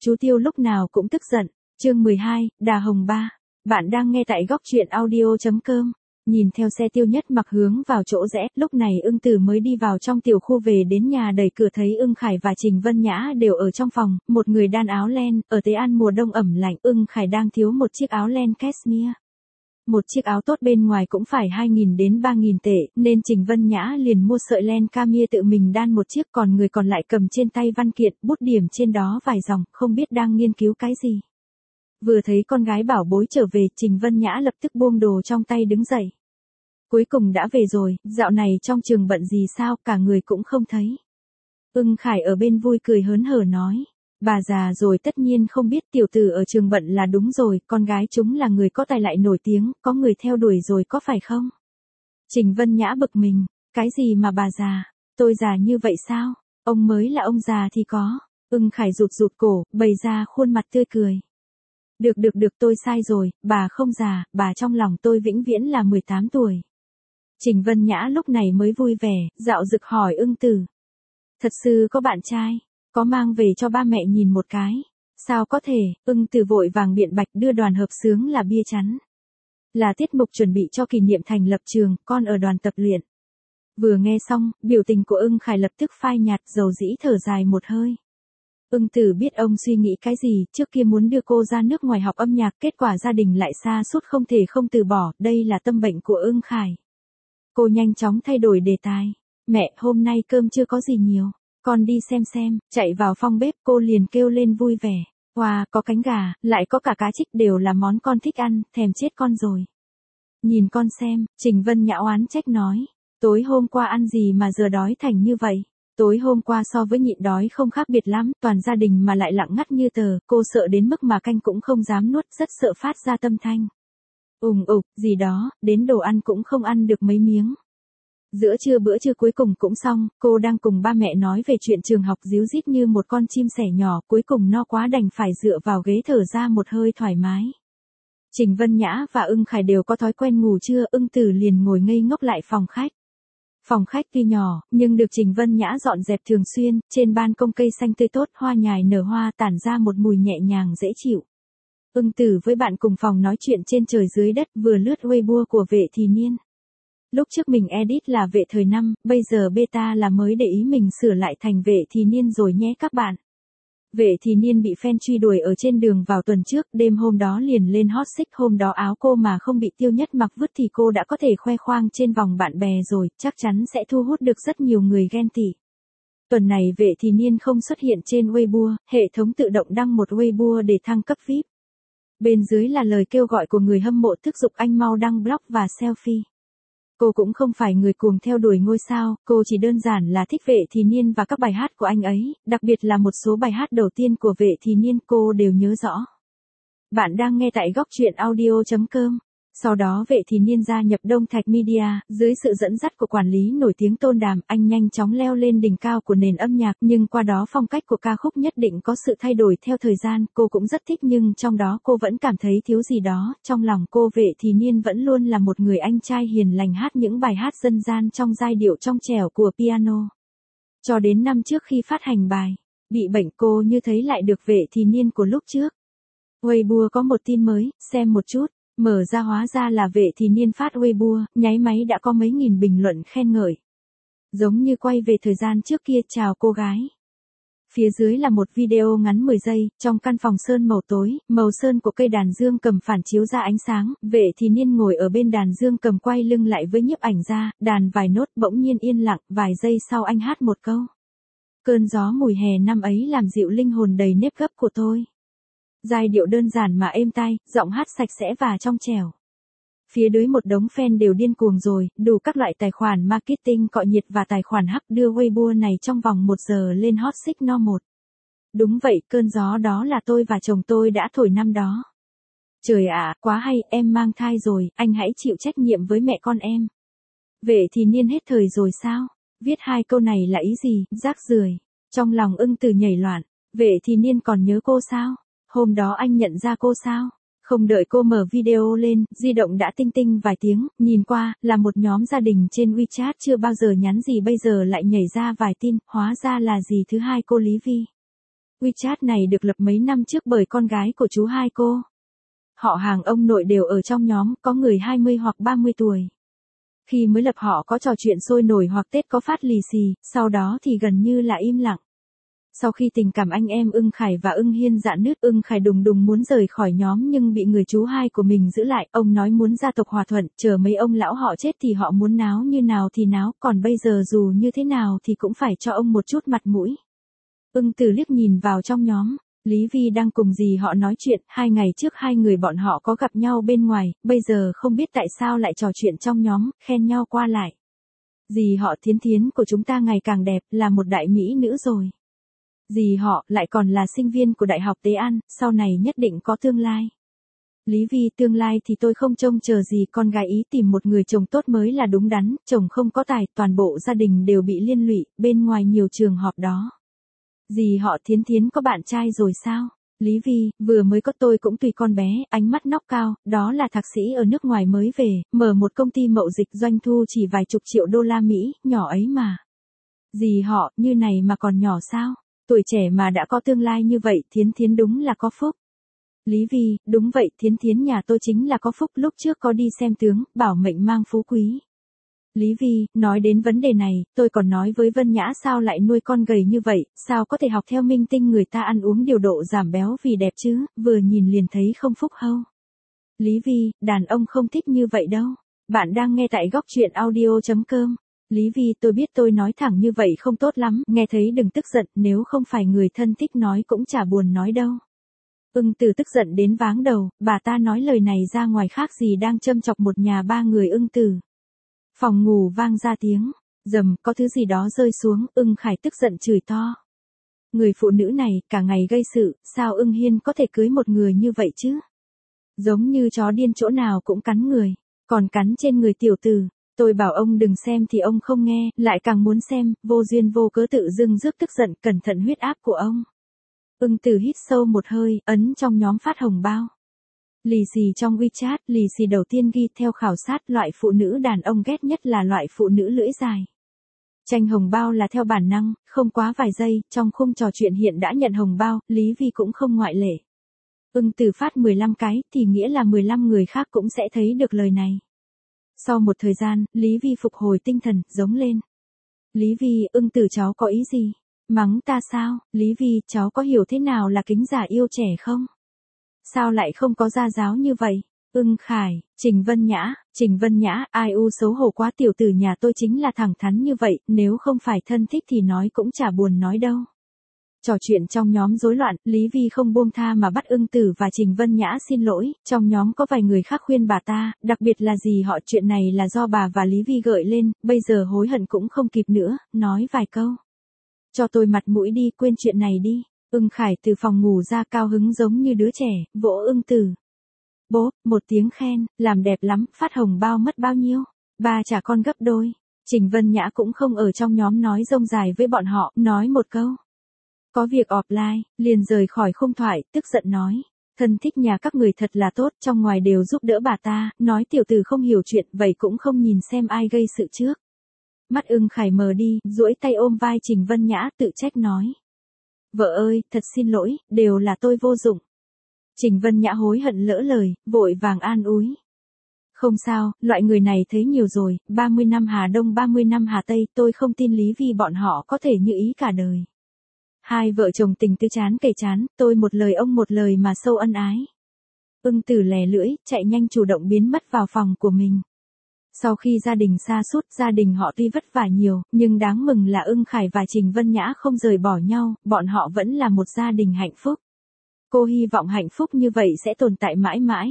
Chú Tiêu lúc nào cũng tức giận. Chương 12, Đà Hồng Ba. Bạn đang nghe tại góc truyện audio.com. Nhìn theo xe Tiêu Nhất Mặc hướng vào chỗ rẽ, lúc này Ưng Tử mới đi vào trong tiểu khu về đến nhà, đẩy cửa thấy Ưng Khải và Trình Vân Nhã đều ở trong phòng, một người đan áo len, ở Tế An mùa đông ẩm lạnh, Ưng Khải đang thiếu một chiếc áo len cashmere. Một chiếc áo tốt bên ngoài cũng phải 2.000 đến 3.000 tệ, nên Trình Vân Nhã liền mua sợi len camia tự mình đan một chiếc, còn người còn lại cầm trên tay văn kiện, bút điểm trên đó vài dòng, không biết đang nghiên cứu cái gì. Vừa thấy con gái bảo bối trở về, Trình Vân Nhã lập tức buông đồ trong tay đứng dậy. Cuối cùng đã về rồi, dạo này trong trường bận gì sao, cả người cũng không thấy. Ưng Khải ở bên vui cười hớn hở nói. Bà già rồi tất nhiên không biết, tiểu tử ở trường bận là đúng rồi, con gái chúng là người có tài lại nổi tiếng, có người theo đuổi rồi có phải không? Trình Vân Nhã bực mình, cái gì mà bà già, tôi già như vậy sao? Ông mới là ông già thì có. Ưng Khải rụt cổ, bày ra khuôn mặt tươi cười. Được tôi sai rồi, bà không già, bà trong lòng tôi vĩnh viễn là 18 tuổi. Trình Vân Nhã lúc này mới vui vẻ, dạo dực hỏi Ưng Tử. Thật sự có bạn trai? Có mang về cho ba mẹ nhìn một cái. Sao có thể, Ưng Tử vội vàng biện bạch, đưa đoàn hợp xướng là bia chắn. Là tiết mục chuẩn bị cho kỷ niệm thành lập trường, con ở đoàn tập luyện. Vừa nghe xong, biểu tình của Ưng Khải lập tức phai nhạt, dầu dĩ thở dài một hơi. Ưng Tử biết ông suy nghĩ cái gì, trước kia muốn đưa cô ra nước ngoài học âm nhạc, kết quả gia đình lại xa sút không thể không từ bỏ, đây là tâm bệnh của Ưng Khải. Cô nhanh chóng thay đổi đề tài. Mẹ, hôm nay cơm chưa có gì nhiều. Con đi xem, chạy vào phòng bếp cô liền kêu lên vui vẻ. Wow, có cánh gà, lại có cả cá trích, đều là món con thích ăn, thèm chết con rồi. Nhìn con xem, Trình Vân Nhã oán trách nói. Tối hôm qua ăn gì mà giờ đói thành như vậy? Tối hôm qua so với nhịn đói không khác biệt lắm, toàn gia đình mà lại lặng ngắt như tờ, cô sợ đến mức mà canh cũng không dám nuốt, rất sợ phát ra tâm thanh. Ục, gì đó, đến đồ ăn cũng không ăn được mấy miếng. Bữa trưa cuối cùng cũng xong, cô đang cùng ba mẹ nói về chuyện trường học, díu dít như một con chim sẻ nhỏ, cuối cùng no quá đành phải dựa vào ghế thở ra một hơi thoải mái. Trình Vân Nhã và Ưng Khải đều có thói quen ngủ trưa, Ưng Tử liền ngồi ngây ngốc lại phòng khách. Phòng khách tuy nhỏ, nhưng được Trình Vân Nhã dọn dẹp thường xuyên, trên ban công cây xanh tươi tốt, hoa nhài nở hoa tản ra một mùi nhẹ nhàng dễ chịu. Ưng Tử với bạn cùng phòng nói chuyện trên trời dưới đất, vừa lướt Weibo của Vệ Thì Niên. Lúc trước mình edit là Vệ Thời Năm, bây giờ beta là mới để ý mình sửa lại thành Vệ Thì Niên rồi nhé các bạn. Vệ Thì Niên bị fan truy đuổi ở trên đường vào tuần trước, đêm hôm đó liền lên hot search, hôm đó áo cô mà không bị Tiêu Nhất Mặc vứt thì cô đã có thể khoe khoang trên vòng bạn bè rồi, chắc chắn sẽ thu hút được rất nhiều người ghen tị. Tuần này Vệ Thì Niên không xuất hiện trên Weibo, hệ thống tự động đăng một Weibo để thăng cấp VIP. Bên dưới là lời kêu gọi của người hâm mộ thúc giục anh mau đăng blog và selfie. Cô cũng không phải người cuồng theo đuổi ngôi sao, cô chỉ đơn giản là thích Vệ Thì Niên và các bài hát của anh ấy, đặc biệt là một số bài hát đầu tiên của Vệ Thì Niên cô đều nhớ rõ. Bạn đang nghe tại góc truyện audio.com. Sau đó Vệ Thì Niên gia nhập Đông Thạch Media, dưới sự dẫn dắt của quản lý nổi tiếng Tôn Đàm, anh nhanh chóng leo lên đỉnh cao của nền âm nhạc, nhưng qua đó phong cách của ca khúc nhất định có sự thay đổi theo thời gian, cô cũng rất thích nhưng trong đó cô vẫn cảm thấy thiếu gì đó, trong lòng cô Vệ Thì Niên vẫn luôn là một người anh trai hiền lành hát những bài hát dân gian trong giai điệu trong trẻo của piano. Cho đến năm trước khi phát hành bài Bị Bệnh cô như thấy lại được Vệ Thì Niên của lúc trước. Weibo có một tin mới, xem một chút. Mở ra hóa ra là Vệ Thì Niên phát Weibo, nháy máy đã có mấy nghìn bình luận khen ngợi. Giống như quay về thời gian trước kia, chào cô gái. Phía dưới là một video ngắn 10 giây, trong căn phòng sơn màu tối, màu sơn của cây đàn dương cầm phản chiếu ra ánh sáng, Vệ Thì Niên ngồi ở bên đàn dương cầm quay lưng lại với nhiếp ảnh ra, đàn vài nốt bỗng nhiên yên lặng, vài giây sau anh hát một câu. Cơn gió mùi hè năm ấy làm dịu linh hồn đầy nếp gấp của tôi. Giai điệu đơn giản mà êm tai, giọng hát sạch sẽ và trong trẻo. Phía dưới một đống fan đều điên cuồng rồi, đủ các loại tài khoản marketing cọ nhiệt và tài khoản hack đưa Weibo này trong vòng 1 giờ lên hot search no 1. Đúng vậy, cơn gió đó là tôi và chồng tôi đã thổi năm đó. Trời ạ, quá hay, em mang thai rồi, anh hãy chịu trách nhiệm với mẹ con em. Vệ Thì Niên hết thời rồi sao? Viết 2 câu này là ý gì, rác rưởi. Trong lòng Ưng Tử nhảy loạn, Vệ Thì Niên còn nhớ cô sao? Hôm đó anh nhận ra cô sao? Không đợi cô mở video lên, di động đã tinh tinh vài tiếng, nhìn qua, là một nhóm gia đình trên WeChat chưa bao giờ nhắn gì bây giờ lại nhảy ra vài tin, hóa ra là dì thứ hai cô Lý Vi. WeChat này được lập mấy năm trước bởi con gái của chú hai cô. Họ hàng ông nội đều ở trong nhóm, có người 20 hoặc 30 tuổi. Khi mới lập họ có trò chuyện sôi nổi hoặc Tết có phát lì xì, sau đó thì gần như là im lặng. Sau khi tình cảm anh em Ưng Khải và Ưng Hiên rạn nứt, Ưng Khải đùng đùng muốn rời khỏi nhóm nhưng bị người chú hai của mình giữ lại. Ông nói muốn gia tộc hòa thuận, chờ mấy ông lão họ chết thì họ muốn náo như nào thì náo, còn bây giờ dù như thế nào thì cũng phải cho ông một chút mặt mũi. Ưng Từ liếc nhìn vào trong nhóm. Lý Vi đang cùng dì họ nói chuyện, 2 ngày trước hai người bọn họ có gặp nhau bên ngoài, bây giờ không biết tại sao lại trò chuyện trong nhóm, khen nhau qua lại. Dì họ Thiến Thiến của chúng ta ngày càng đẹp, là một đại mỹ nữ rồi. Dì họ lại còn là sinh viên của Đại học Tế An, sau này nhất định có tương lai. Lý Vi, tương lai thì tôi không trông chờ gì, con gái ý tìm một người chồng tốt mới là đúng đắn, chồng không có tài, toàn bộ gia đình đều bị liên lụy, bên ngoài nhiều trường họp đó. Dì họ Thiến Thiến có bạn trai rồi sao? Lý Vi, vừa mới có, tôi cũng tùy con bé, ánh mắt nóc cao, đó là thạc sĩ ở nước ngoài mới về, mở một công ty mậu dịch doanh thu chỉ vài chục triệu đô la Mỹ, nhỏ ấy mà. Dì họ, như này mà còn nhỏ sao? Tuổi trẻ mà đã có tương lai như vậy, Thiến Thiến đúng là có phúc. Lý Vi, đúng vậy, Thiến Thiến nhà tôi chính là có phúc, lúc trước có đi xem tướng, bảo mệnh mang phú quý. Lý Vi, nói đến vấn đề này, tôi còn nói với Vân Nhã sao lại nuôi con gầy như vậy, sao có thể học theo minh tinh người ta ăn uống điều độ giảm béo vì đẹp chứ, vừa nhìn liền thấy không phúc hâu. Lý Vi, đàn ông không thích như vậy đâu. Bạn đang nghe tại góc truyện audio.com. Lý Vi, tôi biết tôi nói thẳng như vậy không tốt lắm, nghe thấy đừng tức giận, nếu không phải người thân thích nói cũng chả buồn nói đâu. Ưng Từ tức giận đến váng đầu, bà ta nói lời này ra ngoài khác gì đang châm chọc một nhà ba người Ưng Từ. Phòng ngủ vang ra tiếng, rầm, có thứ gì đó rơi xuống, Ưng Khải tức giận chửi to. Người phụ nữ này, cả ngày gây sự, sao Ưng Hiên có thể cưới một người như vậy chứ? Giống như chó điên chỗ nào cũng cắn người, còn cắn trên người tiểu tử. Tôi bảo ông đừng xem thì ông không nghe, lại càng muốn xem, vô duyên vô cớ tự dưng rước tức giận, cẩn thận huyết áp của ông. Ưng Từ hít sâu một hơi, ấn trong nhóm phát hồng bao. Lì xì trong WeChat, lì xì đầu tiên ghi theo khảo sát loại phụ nữ đàn ông ghét nhất là loại phụ nữ lưỡi dài. Tranh hồng bao là theo bản năng, không quá vài giây, trong khung trò chuyện hiện đã nhận hồng bao, Lý Vi cũng không ngoại lệ. Ưng Từ phát 15 cái, thì nghĩa là 15 người khác cũng sẽ thấy được lời này. Sau một thời gian, Lý Vi phục hồi tinh thần, giống lên. Lý Vi, Ưng Từ cháu có ý gì? Mắng ta sao? Lý Vi, cháu có hiểu thế nào là kính già yêu trẻ không? Sao lại không có gia giáo như vậy? Ưng Khải, Trình Vân Nhã, ai u xấu hổ quá, tiểu tử nhà tôi chính là thẳng thắn như vậy, nếu không phải thân thích thì nói cũng chả buồn nói đâu. Trò chuyện trong nhóm rối loạn, Lý Vi không buông tha mà bắt Ưng Từ và Trình Vân Nhã xin lỗi, trong nhóm có vài người khác khuyên bà ta, đặc biệt là dì họ, chuyện này là do bà và Lý Vi gợi lên, bây giờ hối hận cũng không kịp nữa, nói vài câu. Cho tôi mặt mũi đi, quên chuyện này đi. Ưng Khải từ phòng ngủ ra cao hứng giống như đứa trẻ, vỗ Ưng Từ. Bố, một tiếng khen, làm đẹp lắm, phát hồng bao mất bao nhiêu? Ba trả con gấp đôi. Trình Vân Nhã cũng không ở trong nhóm nói rông dài với bọn họ, nói một câu. Có việc offline, liền rời khỏi khung thoại, tức giận nói. Thân thích nhà các người thật là tốt, trong ngoài đều giúp đỡ bà ta, nói tiểu tử không hiểu chuyện, vậy cũng không nhìn xem ai gây sự trước. Mắt Ưng Khải mờ đi, duỗi tay ôm vai Trình Vân Nhã tự trách nói. Vợ ơi, thật xin lỗi, đều là tôi vô dụng. Trình Vân Nhã hối hận lỡ lời, vội vàng an ủi. Không sao, loại người này thấy nhiều rồi, 30 năm Hà Đông 30 năm Hà Tây, tôi không tin Lý Vi bọn họ có thể như ý cả đời. Hai vợ chồng tình tứ chán kề chán, tôi một lời ông một lời mà sâu ân ái. Ưng Từ lè lưỡi, chạy nhanh chủ động biến mất vào phòng của mình. Sau khi gia đình sa sút, gia đình họ tuy vất vả nhiều, nhưng đáng mừng là Ưng Khải và Trình Vân Nhã không rời bỏ nhau, bọn họ vẫn là một gia đình hạnh phúc. Cô hy vọng hạnh phúc như vậy sẽ tồn tại mãi mãi.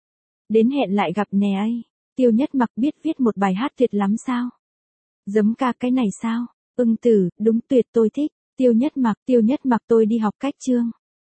Đến hẹn lại gặp nè ấy. Tiêu Nhất Mặc biết viết một bài hát tuyệt lắm sao? Giấm ca cái này sao? Ưng Từ, đúng tuyệt tôi thích. Tiêu Nhất Mặc tôi đi học cách chương.